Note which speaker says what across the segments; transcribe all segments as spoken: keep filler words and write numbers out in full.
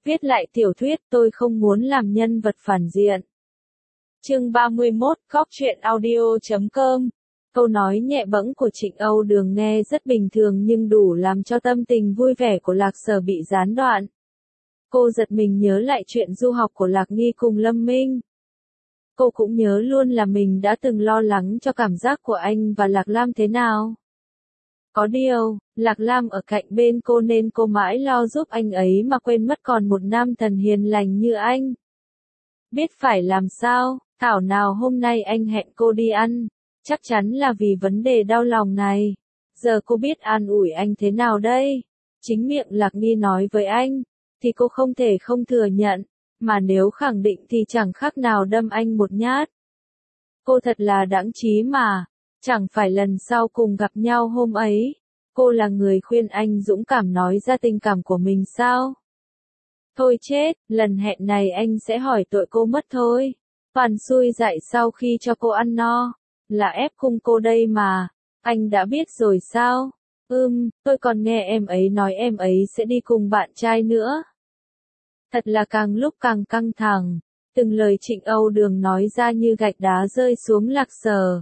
Speaker 1: Viết lại tiểu thuyết, tôi không muốn làm nhân vật phản diện. Chương ba mươi mốt, Góc truyện audio chấm com. Câu nói nhẹ bẫng của Trịnh Âu Đường nghe rất bình thường nhưng đủ làm cho tâm tình vui vẻ của Lạc Sở bị gián đoạn. Cô giật mình nhớ lại chuyện du học của Lạc Nghi cùng Lâm Minh. Cô cũng nhớ luôn là mình đã từng lo lắng cho cảm giác của anh và Lạc Lam thế nào. Có điều, Lạc Lam ở cạnh bên cô nên cô mãi lo giúp anh ấy mà quên mất còn một nam thần hiền lành như anh. Biết phải làm sao, thảo nào hôm nay anh hẹn cô đi ăn, chắc chắn là vì vấn đề đau lòng này. Giờ cô biết an ủi anh thế nào đây? Chính miệng Lạc Nghi nói với anh, thì cô không thể không thừa nhận, mà nếu khẳng định thì chẳng khác nào đâm anh một nhát. Cô thật là đãng trí mà, chẳng phải lần sau cùng gặp nhau hôm ấy, cô là người khuyên anh dũng cảm nói ra tình cảm của mình sao? Thôi chết, lần hẹn này anh sẽ hỏi tội cô mất thôi. Toàn xui dại sau khi cho cô ăn no, là ép cung cô đây mà, anh đã biết rồi sao? Ừm, tôi còn nghe em ấy nói em ấy sẽ đi cùng bạn trai nữa. Thật là càng lúc càng căng thẳng, từng lời Trịnh Âu Đường nói ra như gạch đá rơi xuống Lạc Sở.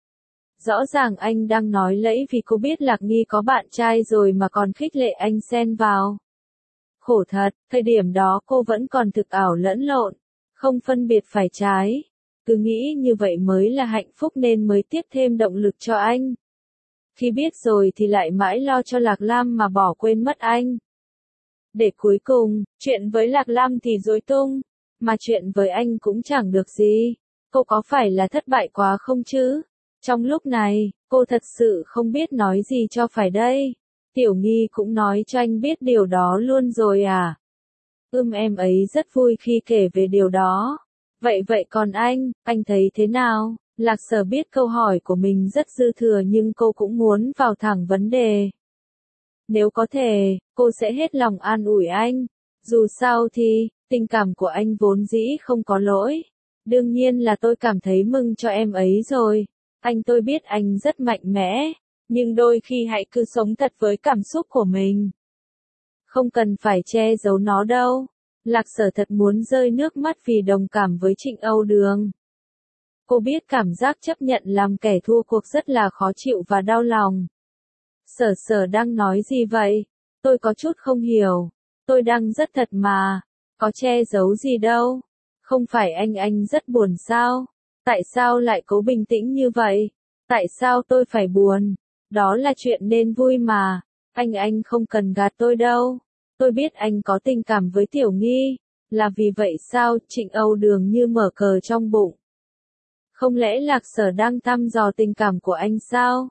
Speaker 1: Rõ ràng anh đang nói lẫy vì cô biết Lạc Nghi có bạn trai rồi mà còn khích lệ anh xen vào. Khổ thật, thời điểm đó cô vẫn còn thực ảo lẫn lộn, không phân biệt phải trái. Cứ nghĩ như vậy mới là hạnh phúc nên mới tiếp thêm động lực cho anh. Khi biết rồi thì lại mãi lo cho Lạc Lam mà bỏ quên mất anh. Để cuối cùng, chuyện với Lạc Lam thì rối tung, mà chuyện với anh cũng chẳng được gì. Cô có phải là thất bại quá không chứ? Trong lúc này, cô thật sự không biết nói gì cho phải đây. Tiểu Nghi cũng nói cho anh biết điều đó luôn rồi à? Ưm em ấy rất vui khi kể về điều đó. Vậy vậy còn anh, anh thấy thế nào? Lạc Sở biết câu hỏi của mình rất dư thừa nhưng cô cũng muốn vào thẳng vấn đề. Nếu có thể, cô sẽ hết lòng an ủi anh. Dù sao thì, tình cảm của anh vốn dĩ không có lỗi. Đương nhiên là tôi cảm thấy mừng cho em ấy rồi. Anh tôi biết anh rất mạnh mẽ, nhưng đôi khi hãy cứ sống thật với cảm xúc của mình. Không cần phải che giấu nó đâu. Lạc Sở thật muốn rơi nước mắt vì đồng cảm với Trịnh Âu Đường. Cô biết cảm giác chấp nhận làm kẻ thua cuộc rất là khó chịu và đau lòng. Sở Sở đang nói gì vậy? Tôi có chút không hiểu. Tôi đang rất thật mà. Có che giấu gì đâu. Không phải anh anh rất buồn sao? Tại sao lại cố bình tĩnh như vậy? Tại sao tôi phải buồn? Đó là chuyện nên vui mà. Anh anh không cần gạt tôi đâu. Tôi biết anh có tình cảm với Tiểu Nghi. Là vì vậy sao? Trịnh Âu Đường như mở cờ trong bụng. Không lẽ Lạc Sở đang thăm dò tình cảm của anh sao?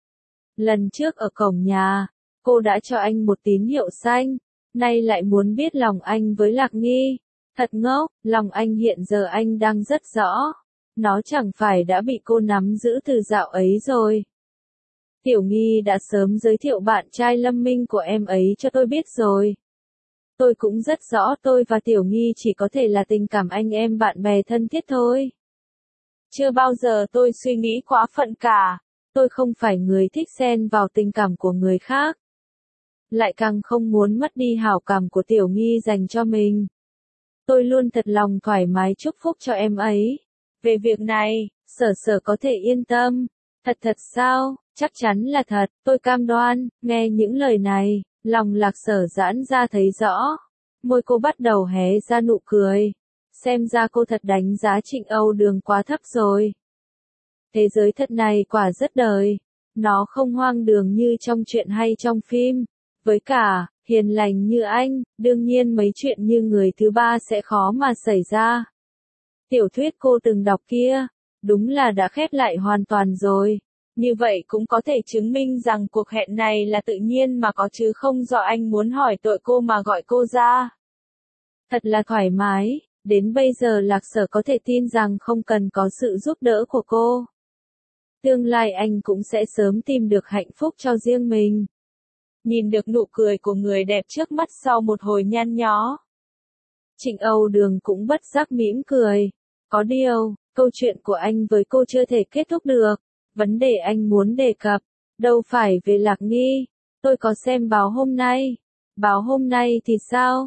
Speaker 1: Lần trước ở cổng nhà, cô đã cho anh một tín hiệu xanh. Nay lại muốn biết lòng anh với Lạc Nghi. Thật ngốc, lòng anh hiện giờ anh đang rất rõ. Nó chẳng phải đã bị cô nắm giữ từ dạo ấy rồi. Tiểu Nghi đã sớm giới thiệu bạn trai Lâm Minh của em ấy cho tôi biết rồi. Tôi cũng rất rõ tôi và Tiểu Nghi chỉ có thể là tình cảm anh em bạn bè thân thiết thôi. Chưa bao giờ tôi suy nghĩ quá phận cả. Tôi không phải người thích xen vào tình cảm của người khác. Lại càng không muốn mất đi hảo cảm của Tiểu Nghi dành cho mình. Tôi luôn thật lòng thoải mái chúc phúc cho em ấy. Về việc này, Sở Sở có thể yên tâm. Thật thật sao? Chắc chắn là thật, tôi cam đoan. Nghe những lời này, lòng Lạc Sở giãn ra thấy rõ. Môi cô bắt đầu hé ra nụ cười. Xem ra cô thật đánh giá Trịnh Âu Đường quá thấp rồi. Thế giới thật này quả rất đời. Nó không hoang đường như trong truyện hay trong phim. Với cả, hiền lành như anh, đương nhiên mấy chuyện như người thứ ba sẽ khó mà xảy ra. Tiểu thuyết cô từng đọc kia, đúng là đã khép lại hoàn toàn rồi. Như vậy cũng có thể chứng minh rằng cuộc hẹn này là tự nhiên mà có chứ không do anh muốn hỏi tội cô mà gọi cô ra. Thật là thoải mái, đến bây giờ Lạc Sở có thể tin rằng không cần có sự giúp đỡ của cô. Tương lai anh cũng sẽ sớm tìm được hạnh phúc cho riêng mình. Nhìn được nụ cười của người đẹp trước mắt sau một hồi nhăn nhó. Trịnh Âu Đường cũng bất giác mỉm cười. Có điều, câu chuyện của anh với cô chưa thể kết thúc được. Vấn đề anh muốn đề cập, đâu phải về Lạc Nghi. Tôi có xem báo hôm nay. Báo hôm nay thì sao?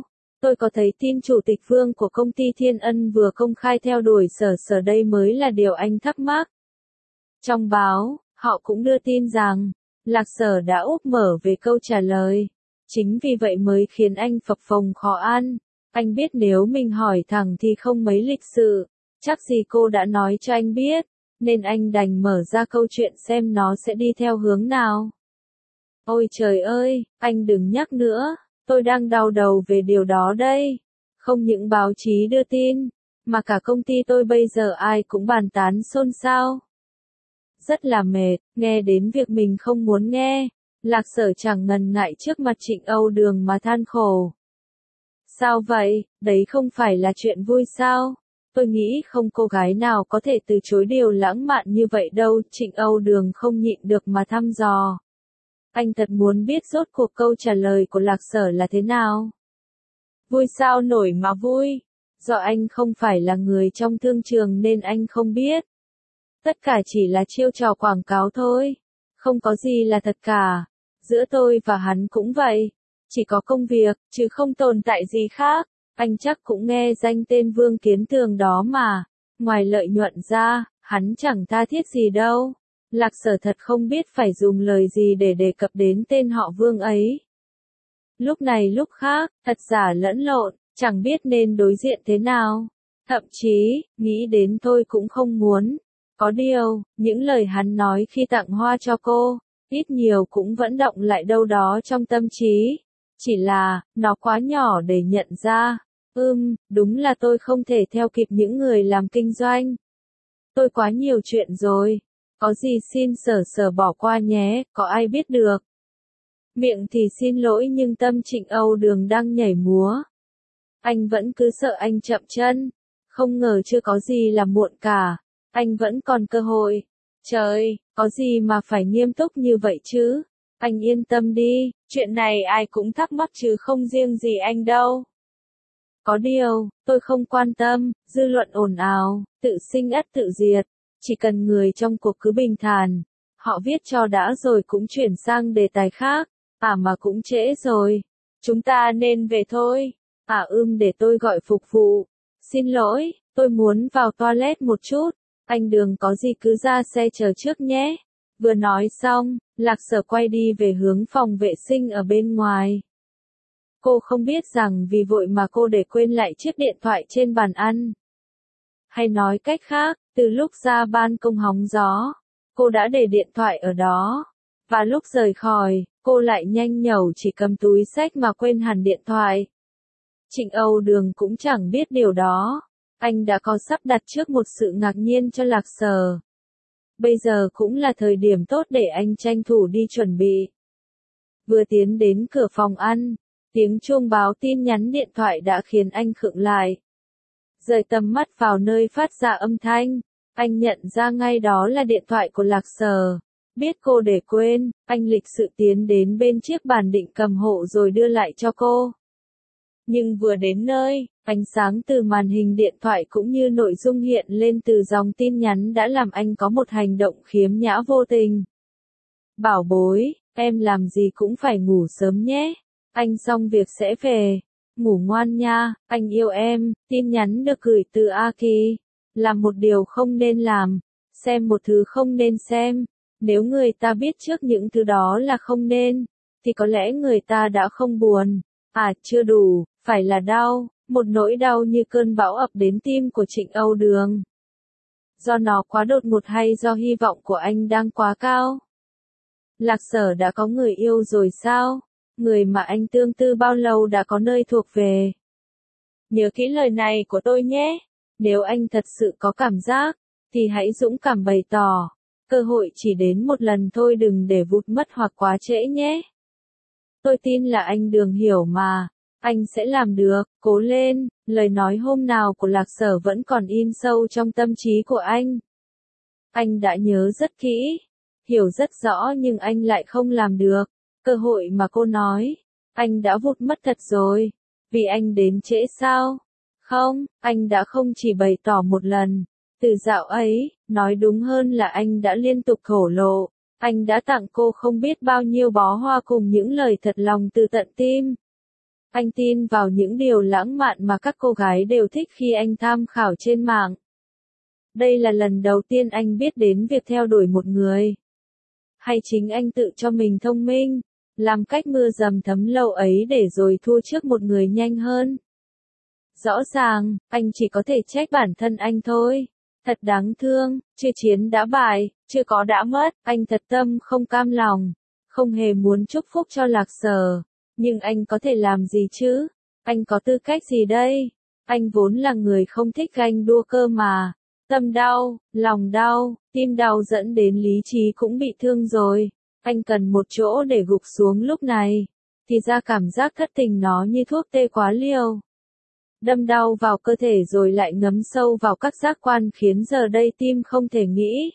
Speaker 1: tôi có thấy tin Chủ tịch Vương của công ty Thiên Ân vừa công khai theo đuổi Sở Sở, đây mới là điều anh thắc mắc. Trong báo, họ cũng đưa tin rằng, Lạc Sở đã úp mở về câu trả lời. Chính vì vậy mới khiến anh phập phồng khó ăn. Anh biết nếu mình hỏi thẳng thì không mấy lịch sự, chắc gì cô đã nói cho anh biết, nên anh đành mở ra câu chuyện xem nó sẽ đi theo hướng nào. Ôi trời ơi, anh đừng nhắc nữa, tôi đang đau đầu về điều đó đây. Không những báo chí đưa tin, mà cả công ty tôi bây giờ ai cũng bàn tán xôn xao. Rất là mệt, nghe đến việc mình không muốn nghe. Lạc Sở chẳng ngần ngại trước mặt Trịnh Âu Đường mà than khổ. Sao vậy, đấy không phải là chuyện vui sao? Tôi nghĩ không cô gái nào có thể từ chối điều lãng mạn như vậy đâu. Trịnh Âu Đường không nhịn được mà thăm dò. Anh thật muốn biết rốt cuộc câu trả lời của Lạc Sở là thế nào. Vui sao nổi mà vui. Do anh không phải là người trong thương trường nên anh không biết. Tất cả chỉ là chiêu trò quảng cáo thôi. Không có gì là thật cả. Giữa tôi và hắn cũng vậy. Chỉ có công việc, chứ không tồn tại gì khác. Anh chắc cũng nghe danh tên Vương Kiến Tường đó mà. Ngoài lợi nhuận ra, hắn chẳng tha thiết gì đâu. Lạc Sở thật không biết phải dùng lời gì để đề cập đến tên họ Vương ấy. Lúc này lúc khác, thật giả lẫn lộn, chẳng biết nên đối diện thế nào. Thậm chí, nghĩ đến tôi cũng không muốn. Có điều, những lời hắn nói khi tặng hoa cho cô, ít nhiều cũng vẫn động lại đâu đó trong tâm trí. Chỉ là, nó quá nhỏ để nhận ra. Ừm, đúng là tôi không thể theo kịp những người làm kinh doanh. Tôi quá nhiều chuyện rồi. Có gì xin Sở Sở bỏ qua nhé, có ai biết được. Miệng thì xin lỗi nhưng tâm Trịnh Âu Đường đang nhảy múa. Anh vẫn cứ sợ anh chậm chân. Không ngờ chưa có gì là muộn cả. Anh vẫn còn cơ hội. Trời, có gì mà phải nghiêm túc như vậy chứ? Anh yên tâm đi, chuyện này ai cũng thắc mắc chứ không riêng gì anh đâu. Có điều, tôi không quan tâm, dư luận ồn ào, tự sinh ắt tự diệt. Chỉ cần người trong cuộc cứ bình thản. Họ viết cho đã rồi cũng chuyển sang đề tài khác. À mà cũng trễ rồi. Chúng ta nên về thôi. À ưm để tôi gọi phục vụ. Xin lỗi, tôi muốn vào toilet một chút. Anh Đường có gì cứ ra xe chờ trước nhé. Vừa nói xong, Lạc Sở quay đi về hướng phòng vệ sinh ở bên ngoài. Cô không biết rằng vì vội mà cô để quên lại chiếc điện thoại trên bàn ăn. Hay nói cách khác, từ lúc ra ban công hóng gió, cô đã để điện thoại ở đó. Và lúc rời khỏi, cô lại nhanh nhẩu chỉ cầm túi xách mà quên hẳn điện thoại. Trịnh Âu Đường cũng chẳng biết điều đó. Anh đã có sắp đặt trước một sự ngạc nhiên cho Lạc Sở. Bây giờ cũng là thời điểm tốt để anh tranh thủ đi chuẩn bị. Vừa tiến đến cửa phòng ăn, tiếng chuông báo tin nhắn điện thoại đã khiến anh khựng lại. Rời tầm mắt vào nơi phát ra âm thanh, anh nhận ra ngay đó là điện thoại của Lạc Sở. Biết cô để quên, anh lịch sự tiến đến bên chiếc bàn định cầm hộ rồi đưa lại cho cô. Nhưng vừa đến nơi, ánh sáng từ màn hình điện thoại cũng như nội dung hiện lên từ dòng tin nhắn đã làm anh có một hành động khiếm nhã vô tình. Bảo bối, em làm gì cũng phải ngủ sớm nhé. Anh xong việc sẽ về. Ngủ ngoan nha, anh yêu em. Tin nhắn được gửi từ A Kỳ. Làm một điều không nên làm. Xem một thứ không nên xem. Nếu người ta biết trước những thứ đó là không nên, thì có lẽ người ta đã không buồn. À chưa đủ, phải là đau. Một nỗi đau như cơn bão ập đến tim của Trịnh Âu Đường. Do nó quá đột ngột hay do hy vọng của anh đang quá cao? Lạc Sở đã có người yêu rồi sao? Người mà anh tương tư bao lâu đã có nơi thuộc về. Nhớ kỹ lời này của tôi nhé. Nếu anh thật sự có cảm giác, thì hãy dũng cảm bày tỏ. Cơ hội chỉ đến một lần thôi, đừng để vụt mất hoặc quá trễ nhé. Tôi tin là anh Đường hiểu mà. Anh sẽ làm được, cố lên. Lời nói hôm nào của Lạc Sở vẫn còn in sâu trong tâm trí của anh. Anh đã nhớ rất kỹ, hiểu rất rõ nhưng anh lại không làm được. Cơ hội mà cô nói, anh đã vụt mất thật rồi. Vì anh đến trễ sao? Không, anh đã không chỉ bày tỏ một lần. Từ dạo ấy, nói đúng hơn là anh đã liên tục thổ lộ. Anh đã tặng cô không biết bao nhiêu bó hoa cùng những lời thật lòng từ tận tim. Anh tin vào những điều lãng mạn mà các cô gái đều thích khi anh tham khảo trên mạng. Đây là lần đầu tiên anh biết đến việc theo đuổi một người. Hay chính anh tự cho mình thông minh, làm cách mưa dầm thấm lâu ấy để rồi thua trước một người nhanh hơn. Rõ ràng, anh chỉ có thể trách bản thân anh thôi. Thật đáng thương, chưa chiến đã bại, chưa có đã mất, anh thật tâm không cam lòng, không hề muốn chúc phúc cho Lạc Sở. Nhưng anh có thể làm gì chứ? Anh có tư cách gì đây? Anh vốn là người không thích ganh đua cơ mà. Tâm đau, lòng đau, tim đau dẫn đến lý trí cũng bị thương rồi. Anh cần một chỗ để gục xuống lúc này. Thì ra cảm giác thất tình nó như thuốc tê quá liều. Đâm đau vào cơ thể rồi lại ngấm sâu vào các giác quan khiến giờ đây tim không thể nghĩ.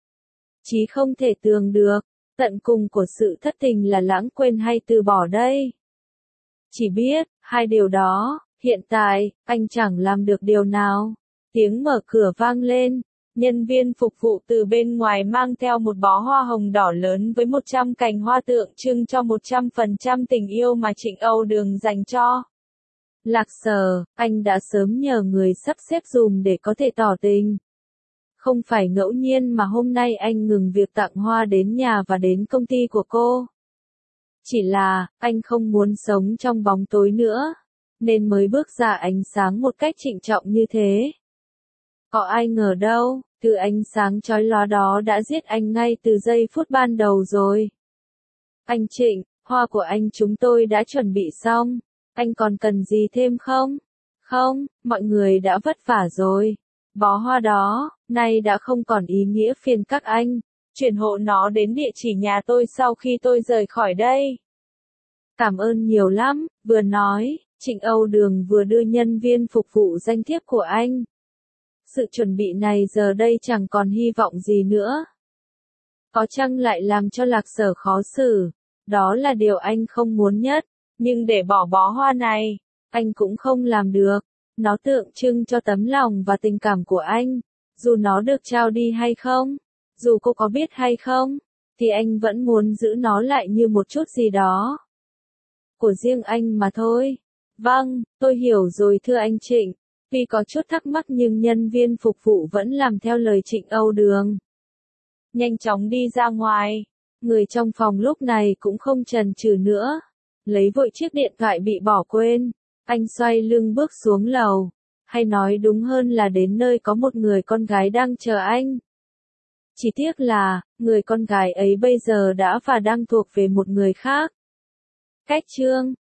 Speaker 1: Chí không thể tường được. Tận cùng của sự thất tình là lãng quên hay từ bỏ đây? Chỉ biết, hai điều đó, hiện tại, anh chẳng làm được điều nào. Tiếng mở cửa vang lên, nhân viên phục vụ từ bên ngoài mang theo một bó hoa hồng đỏ lớn với một trăm cành hoa tượng trưng cho một trăm phần trăm tình yêu mà Trịnh Âu Đường dành cho Lạc Sở. Anh đã sớm nhờ người sắp xếp dùm để có thể tỏ tình. Không phải ngẫu nhiên mà hôm nay anh ngừng việc tặng hoa đến nhà và đến công ty của cô. Chỉ là, anh không muốn sống trong bóng tối nữa, nên mới bước ra ánh sáng một cách trịnh trọng như thế. Có ai ngờ đâu, thứ ánh sáng chói lóa đó đã giết anh ngay từ giây phút ban đầu rồi. Anh Trịnh, hoa của anh chúng tôi đã chuẩn bị xong, anh còn cần gì thêm không? Không, mọi người đã vất vả rồi. Bó hoa đó, nay đã không còn ý nghĩa phiền các anh. Chuyển hộ nó đến địa chỉ nhà tôi sau khi tôi rời khỏi đây. Cảm ơn nhiều lắm, vừa nói, Trịnh Âu Đường vừa đưa nhân viên phục vụ danh thiếp của anh. Sự chuẩn bị này giờ đây chẳng còn hy vọng gì nữa. Có chăng lại làm cho Lạc Sở khó xử. Đó là điều anh không muốn nhất. Nhưng để bỏ bó hoa này, anh cũng không làm được. Nó tượng trưng cho tấm lòng và tình cảm của anh. Dù nó được trao đi hay không, dù cô có biết hay không, thì anh vẫn muốn giữ nó lại như một chút gì đó của riêng anh mà thôi. Vâng, tôi hiểu rồi thưa anh Trịnh. Vì có chút thắc mắc nhưng nhân viên phục vụ vẫn làm theo lời Trịnh Âu Đường. Nhanh chóng đi ra ngoài. Người trong phòng lúc này cũng không chần chừ nữa. Lấy vội chiếc điện thoại bị bỏ quên. Anh xoay lưng bước xuống lầu. Hay nói đúng hơn là đến nơi có một người con gái đang chờ anh. Chỉ tiếc là, người con gái ấy bây giờ đã và đang thuộc về một người khác. Cách chương